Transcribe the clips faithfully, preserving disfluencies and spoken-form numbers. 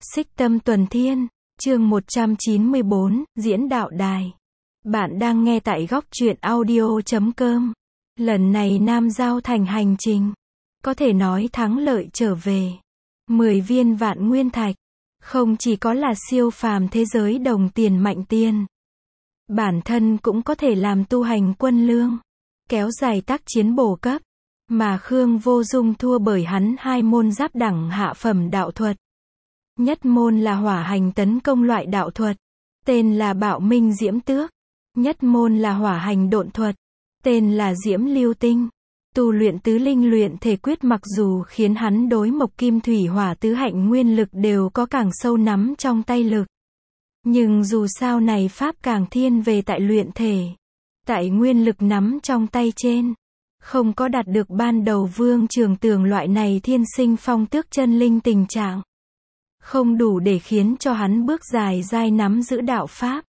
Xích Tâm Tuần Thiên, chương một trăm chín mươi bốn, Diễn Đạo Đài. Bạn đang nghe tại góc truyện audio chấm com. Lần này Nam Giao Thành hành trình, có thể nói thắng lợi trở về. mười viên vạn nguyên thạch, không chỉ có là siêu phàm thế giới đồng tiền mạnh tiên. Bản thân cũng có thể làm tu hành quân lương, kéo dài tác chiến bổ cấp. Mà Khương Vô Dung thua bởi hắn hai môn giáp đẳng hạ phẩm đạo thuật. Nhất môn là hỏa hành tấn công loại đạo thuật, tên là Bạo Minh Diễm Tước. Nhất môn là hỏa hành độn thuật, tên là Diễm Lưu Tinh. Tu luyện tứ linh luyện thể quyết mặc dù khiến hắn đối mộc kim thủy hỏa tứ hạnh nguyên lực đều có càng sâu nắm trong tay lực. Nhưng dù sao này pháp càng thiên về tại luyện thể, tại nguyên lực nắm trong tay trên. Không có đạt được ban đầu Vương Trường Tường loại này thiên sinh phong tước chân linh tình trạng. Không đủ để khiến cho hắn bước dài dai nắm giữ đạo pháp.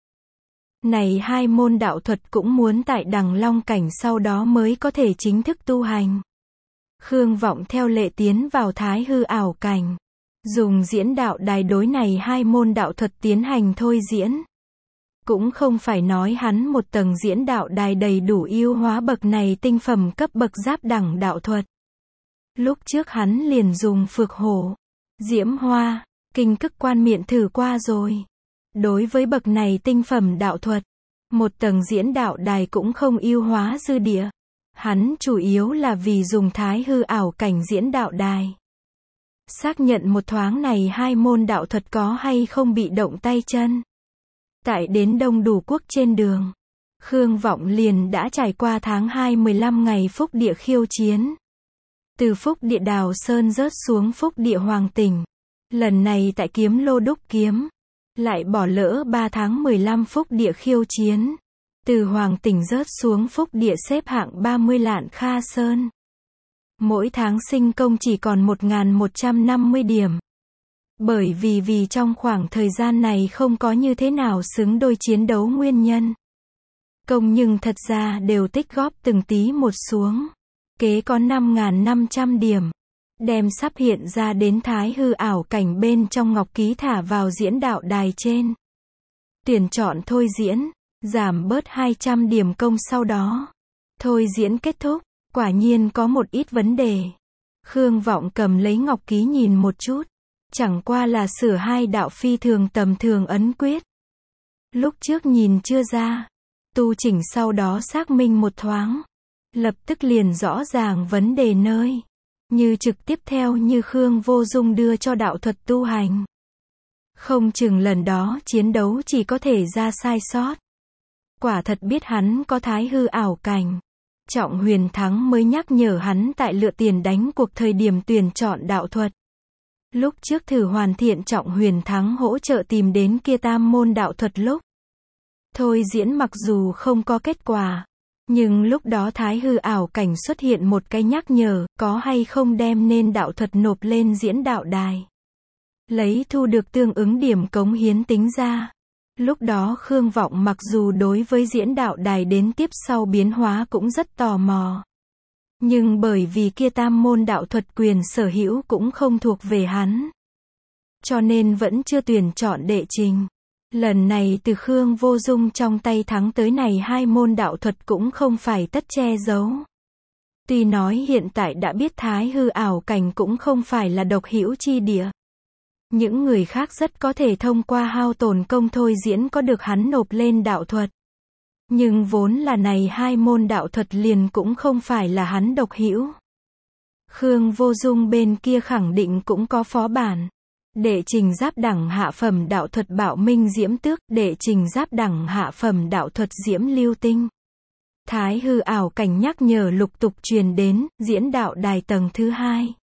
Này hai môn đạo thuật cũng muốn tại Đằng Long cảnh sau đó mới có thể chính thức tu hành. Khương Vọng theo lệ tiến vào thái hư ảo cảnh. Dùng diễn đạo đài đối này hai môn đạo thuật tiến hành thôi diễn. Cũng không phải nói hắn một tầng diễn đạo đài đầy đủ yêu hóa bậc này tinh phẩm cấp bậc giáp đẳng đạo thuật. Lúc trước hắn liền dùng phược hổ, diễm hoa, kinh cức quan miệng thử qua rồi. Đối với bậc này tinh phẩm đạo thuật, một tầng diễn đạo đài cũng không yêu hóa dư địa. Hắn chủ yếu là vì dùng thái hư ảo cảnh diễn đạo đài. Xác nhận một thoáng này hai môn đạo thuật có hay không bị động tay chân. Tại đến Đông Đủ Quốc trên đường, Khương Vọng liền đã trải qua tháng hai mười lăm ngày phúc địa khiêu chiến. Từ phúc địa Đào Sơn rớt xuống phúc địa Hoàng Tỉnh. Lần này tại Kiếm Lô đúc kiếm, lại bỏ lỡ ba tháng mười lăm phúc địa khiêu chiến. Từ Hoàng Tỉnh rớt xuống phúc địa xếp hạng ba mươi Lạn Kha Sơn. Mỗi tháng sinh công chỉ còn một nghìn một trăm năm mươi điểm. Bởi vì vì trong khoảng thời gian này không có như thế nào xứng đôi chiến đấu nguyên nhân. Công nhưng thật ra đều tích góp từng tí một xuống. Kế có năm nghìn năm trăm điểm. Đem sắp hiện ra đến thái hư ảo cảnh bên trong ngọc ký thả vào diễn đạo đài trên. Tuyển chọn thôi diễn, giảm bớt hai trăm điểm công sau đó. Thôi diễn kết thúc, quả nhiên có một ít vấn đề. Khương Vọng cầm lấy ngọc ký nhìn một chút. Chẳng qua là sửa hai đạo phi thường tầm thường ấn quyết. Lúc trước nhìn chưa ra. Tu chỉnh sau đó xác minh một thoáng. Lập tức liền rõ ràng vấn đề nơi. Như trực tiếp theo như Khương Vô Dung đưa cho đạo thuật tu hành. Không chừng lần đó chiến đấu chỉ có thể ra sai sót. Quả thật biết hắn có thái hư ảo cảnh. Trọng Huyền Thắng mới nhắc nhở hắn tại lựa tiền đánh cuộc thời điểm tuyển chọn đạo thuật. Lúc trước thử hoàn thiện Trọng Huyền Thắng hỗ trợ tìm đến kia tam môn đạo thuật lúc. Thôi diễn mặc dù không có kết quả. Nhưng lúc đó thái hư ảo cảnh xuất hiện một cái nhắc nhở, có hay không đem nên đạo thuật nộp lên diễn đạo đài. Lấy thu được tương ứng điểm cống hiến tính ra. Lúc đó Khương Vọng mặc dù đối với diễn đạo đài đến tiếp sau biến hóa cũng rất tò mò. Nhưng bởi vì kia tam môn đạo thuật quyền sở hữu cũng không thuộc về hắn. Cho nên vẫn chưa tuyển chọn đệ trình. Lần này từ Khương Vô Dung trong tay thắng tới này hai môn đạo thuật cũng không phải tất che giấu. Tuy nói hiện tại đã biết thái hư ảo cảnh cũng không phải là độc hữu chi địa. Những người khác rất có thể thông qua hao tổn công thôi diễn có được hắn nộp lên đạo thuật. Nhưng vốn là này hai môn đạo thuật liền cũng không phải là hắn độc hữu. Khương Vô Dung bên kia khẳng định cũng có phó bản. Đệ trình giáp đẳng hạ phẩm đạo thuật Bạo Minh Diễm Tước, đệ trình giáp đẳng hạ phẩm đạo thuật Diễm Lưu Tinh. Thái hư ảo cảnh nhắc nhở lục tục truyền đến, diễn đạo đài tầng thứ hai.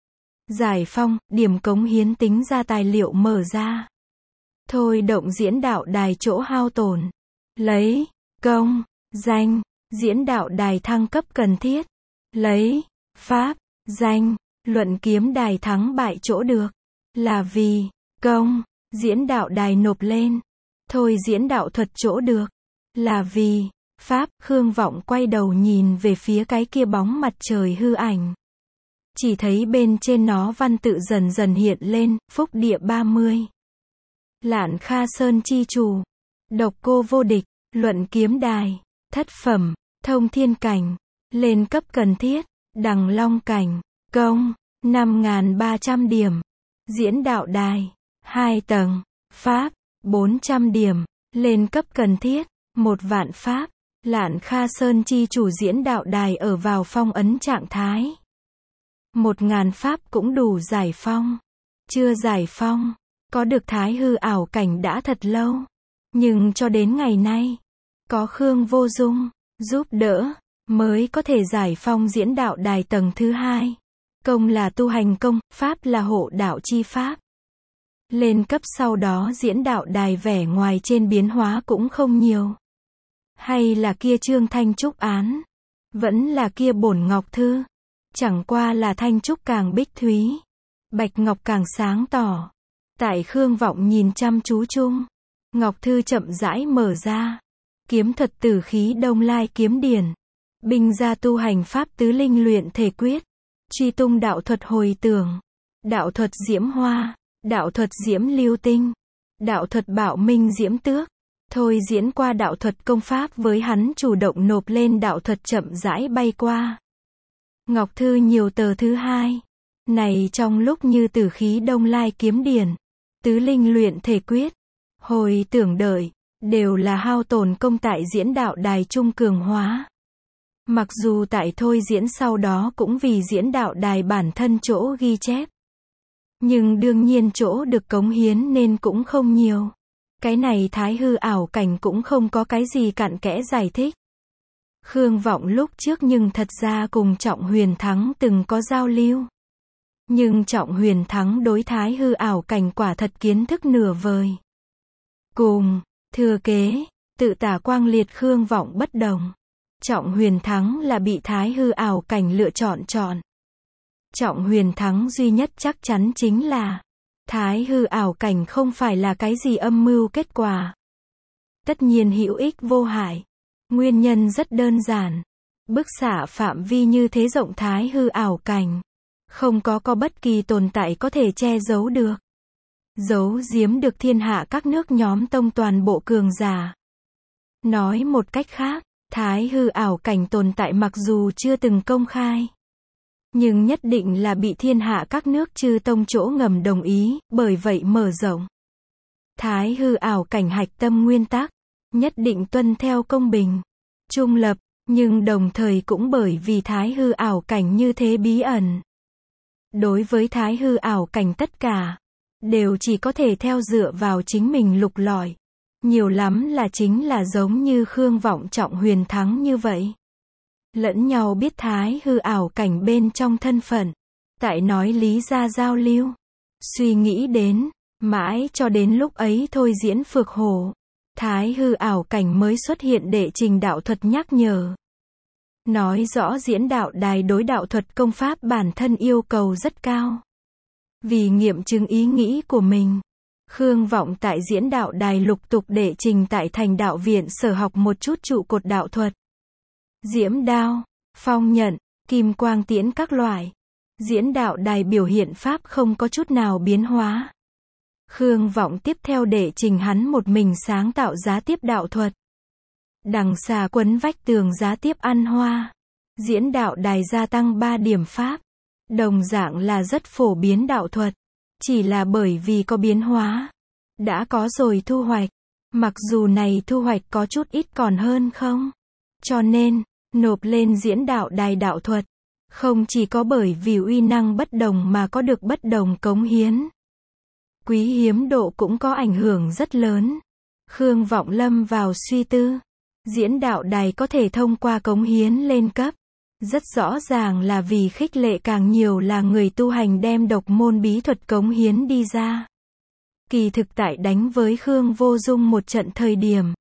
Giải phong, điểm cống hiến tính ra tài liệu mở ra. Thôi động diễn đạo đài chỗ hao tổn. Lấy, công, danh, diễn đạo đài thăng cấp cần thiết. Lấy, pháp, danh, luận kiếm đài thắng bại chỗ được. Là vì, công, diễn đạo đài nộp lên. Thôi diễn đạo thuật chỗ được. Là vì, pháp, Khương Vọng quay đầu nhìn về phía cái kia bóng mặt trời hư ảnh. chỉ thấy bên trên nó văn tự dần dần hiện lên, phúc địa ba mươi. Lạn Kha Sơn chi chủ, độc cô vô địch, luận kiếm đài, thất phẩm, thông thiên cảnh, lên cấp cần thiết, đằng long cảnh, công, năm nghìn ba trăm điểm, diễn đạo đài, hai tầng, pháp, bốn trăm điểm, lên cấp cần thiết, một vạn pháp, Lạn Kha Sơn chi chủ diễn đạo đài ở vào phong ấn trạng thái. Một ngàn pháp cũng đủ giải phong. Chưa giải phong, có được thái hư ảo cảnh đã thật lâu. Nhưng cho đến ngày nay, có Khương Vô Dung giúp đỡ, mới có thể giải phong diễn đạo đài tầng thứ hai. Công là tu hành công, pháp là hộ đạo chi pháp. Lên cấp sau đó diễn đạo đài vẻ ngoài trên biến hóa cũng không nhiều. Hay là kia Trương Thanh Trúc án, vẫn là kia Bổn Ngọc Thư, chẳng qua là Thanh Trúc càng bích thúy, Bạch Ngọc càng sáng tỏ. Tại Khương Vọng nhìn chăm chú chung, Ngọc Thư chậm rãi mở ra, kiếm thuật tử khí Đông Lai kiếm điển, binh gia tu hành pháp tứ linh luyện thể quyết, truy tung đạo thuật hồi tưởng, đạo thuật diễm hoa, đạo thuật diễm lưu tinh, đạo thuật bảo minh diễm tước. Thôi diễn qua đạo thuật công pháp với hắn chủ động nộp lên đạo thuật chậm rãi bay qua. Ngọc Thư nhiều tờ thứ hai. Này trong lúc như tử khí Đông Lai kiếm điển, tứ linh luyện thể quyết, hồi tưởng đợi, đều là hao tổn công tại diễn đạo đài trung cường hóa. Mặc dù tại thôi diễn sau đó cũng vì diễn đạo đài bản thân chỗ ghi chép. Nhưng đương nhiên chỗ được cống hiến nên cũng không nhiều. Cái này thái hư ảo cảnh cũng không có cái gì cặn kẽ giải thích. Khương Vọng lúc trước nhưng thật ra cùng Trọng Huyền Thắng từng có giao lưu. Nhưng Trọng Huyền Thắng đối thái hư ảo cảnh quả thật kiến thức nửa vời. Cùng, thừa kế, tự tả quang liệt Khương Vọng bất đồng. Trọng Huyền Thắng là bị thái hư ảo cảnh lựa chọn chọn. Trọng Huyền Thắng duy nhất chắc chắn chính là thái hư ảo cảnh không phải là cái gì âm mưu kết quả. Tất nhiên hữu ích vô hại. Nguyên nhân rất đơn giản. Bức xạ phạm vi như thế rộng thái hư ảo cảnh. Không có có bất kỳ tồn tại có thể che giấu được. Giấu giếm được thiên hạ các nước nhóm tông toàn bộ cường giả. Nói một cách khác, thái hư ảo cảnh tồn tại mặc dù chưa từng công khai. Nhưng nhất định là bị thiên hạ các nước chư tông chỗ ngầm đồng ý, bởi vậy mở rộng. Thái hư ảo cảnh hạch tâm nguyên tắc, nhất định tuân theo công bình, trung lập, nhưng đồng thời cũng bởi vì thái hư ảo cảnh như thế bí ẩn. Đối với thái hư ảo cảnh tất cả, đều chỉ có thể theo dựa vào chính mình lục lọi. Nhiều lắm là chính là giống như Khương Vọng Trọng Huyền Thắng như vậy. Lẫn nhau biết thái hư ảo cảnh bên trong thân phận. Tại nói lý ra giao lưu. Suy nghĩ đến, mãi cho đến lúc ấy thôi diễn phược hổ. Thái hư ảo cảnh mới xuất hiện đệ trình đạo thuật nhắc nhở. Nói rõ diễn đạo đài đối đạo thuật công pháp bản thân yêu cầu rất cao. Vì nghiệm chứng ý nghĩ của mình, Khương Vọng tại diễn đạo đài lục tục đệ trình tại thành đạo viện sở học một chút trụ cột đạo thuật. Diễm đao, phong nhận, kim quang tiễn các loại. Diễn đạo đài biểu hiện pháp không có chút nào biến hóa. Khương Vọng tiếp theo đệ trình hắn một mình sáng tạo giá tiếp đạo thuật. Đằng xà quấn vách tường giá tiếp ăn hoa. Diễn đạo đài gia tăng ba điểm pháp. Đồng dạng là rất phổ biến đạo thuật. Chỉ là bởi vì có biến hóa. Đã có rồi thu hoạch. Mặc dù này thu hoạch có chút ít còn hơn không. Cho nên, nộp lên diễn đạo đài đạo thuật. Không chỉ có bởi vì uy năng bất đồng mà có được bất đồng cống hiến. Quý hiếm độ cũng có ảnh hưởng rất lớn. Khương Vọng lâm vào suy tư. Diễn đạo đài có thể thông qua cống hiến lên cấp. Rất rõ ràng là vì khích lệ càng nhiều là người tu hành đem độc môn bí thuật cống hiến đi ra. Kỳ thực tại đánh với Khương Vô Dung một trận thời điểm.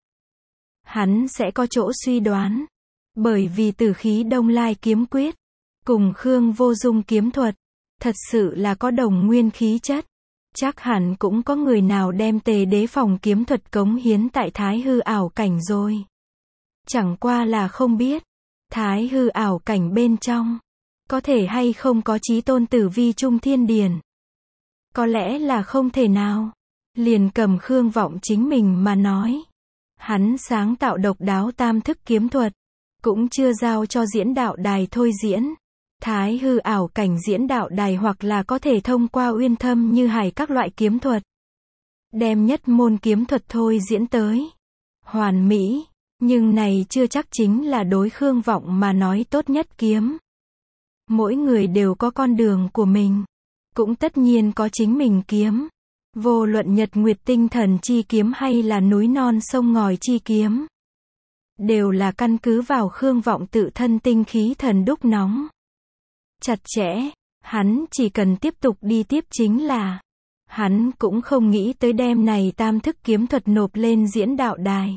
Hắn sẽ có chỗ suy đoán. Bởi vì tử khí Đông Lai kiếm quyết. Cùng Khương Vô Dung kiếm thuật. Thật sự là có đồng nguyên khí chất. Chắc hẳn cũng có người nào đem tề đế phòng kiếm thuật cống hiến tại thái hư ảo cảnh rồi. Chẳng qua là không biết. Thái hư ảo cảnh bên trong. Có thể hay không có chí tôn tử vi trung thiên điển? Có lẽ là không thể nào. Liền cầm Khương Vọng chính mình mà nói. Hắn sáng tạo độc đáo tam thức kiếm thuật. Cũng chưa giao cho diễn đạo đài thôi diễn. Thái hư ảo cảnh diễn đạo đài hoặc là có thể thông qua uyên thâm như hải các loại kiếm thuật. Đem nhất môn kiếm thuật thôi diễn tới. Hoàn mỹ. Nhưng này chưa chắc chính là đối Khương Vọng mà nói tốt nhất kiếm. Mỗi người đều có con đường của mình. Cũng tất nhiên có chính mình kiếm. Vô luận nhật nguyệt tinh thần chi kiếm hay là núi non sông ngòi chi kiếm. Đều là căn cứ vào Khương Vọng tự thân tinh khí thần đúc nóng. Chặt chẽ. Hắn chỉ cần tiếp tục đi tiếp chính là. Hắn cũng không nghĩ tới đem này tam thức kiếm thuật nộp lên diễn đạo đài.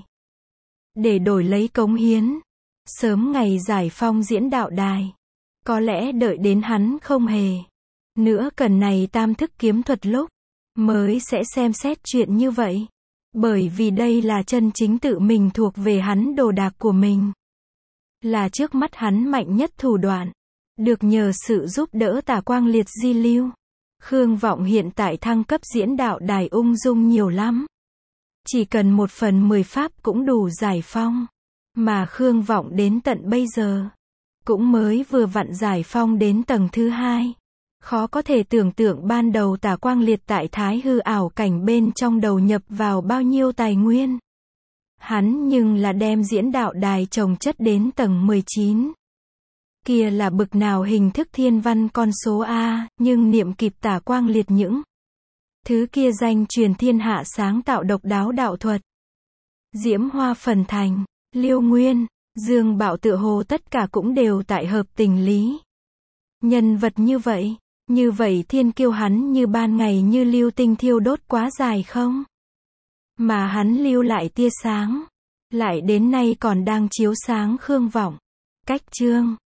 Để đổi lấy cống hiến. Sớm ngày giải phong diễn đạo đài. Có lẽ đợi đến hắn không hề. Nữa cần này tam thức kiếm thuật lúc. Mới sẽ xem xét chuyện như vậy. Bởi vì đây là chân chính tự mình thuộc về hắn đồ đạc của mình. Là trước mắt hắn mạnh nhất thủ đoạn. Được nhờ sự giúp đỡ Tả Quang Liệt di lưu. Khương Vọng hiện tại thăng cấp diễn đạo đài ung dung nhiều lắm. Chỉ cần một phần mười pháp cũng đủ giải phong. Mà Khương Vọng đến tận bây giờ. Cũng mới vừa vặn giải phong đến tầng thứ hai. Khó có thể tưởng tượng ban đầu Tả Quang Liệt tại thái hư ảo cảnh bên trong đầu nhập vào bao nhiêu tài nguyên. Hắn nhưng là đem diễn đạo đài trồng chất đến tầng mười chín. Kia là bực nào hình thức thiên văn con số A, nhưng niệm kịp Tả Quang Liệt những thứ kia danh truyền thiên hạ sáng tạo độc đáo đạo thuật. Diễm Hoa Phần Thành, Liêu Nguyên, Dương Bảo tựa hồ tất cả cũng đều tại hợp tình lý. Nhân vật như vậy, như vậy thiên kiêu hắn như ban ngày như lưu tinh thiêu đốt quá dài không? Mà hắn lưu lại tia sáng, lại đến nay còn đang chiếu sáng Khương Vọng. Cách chương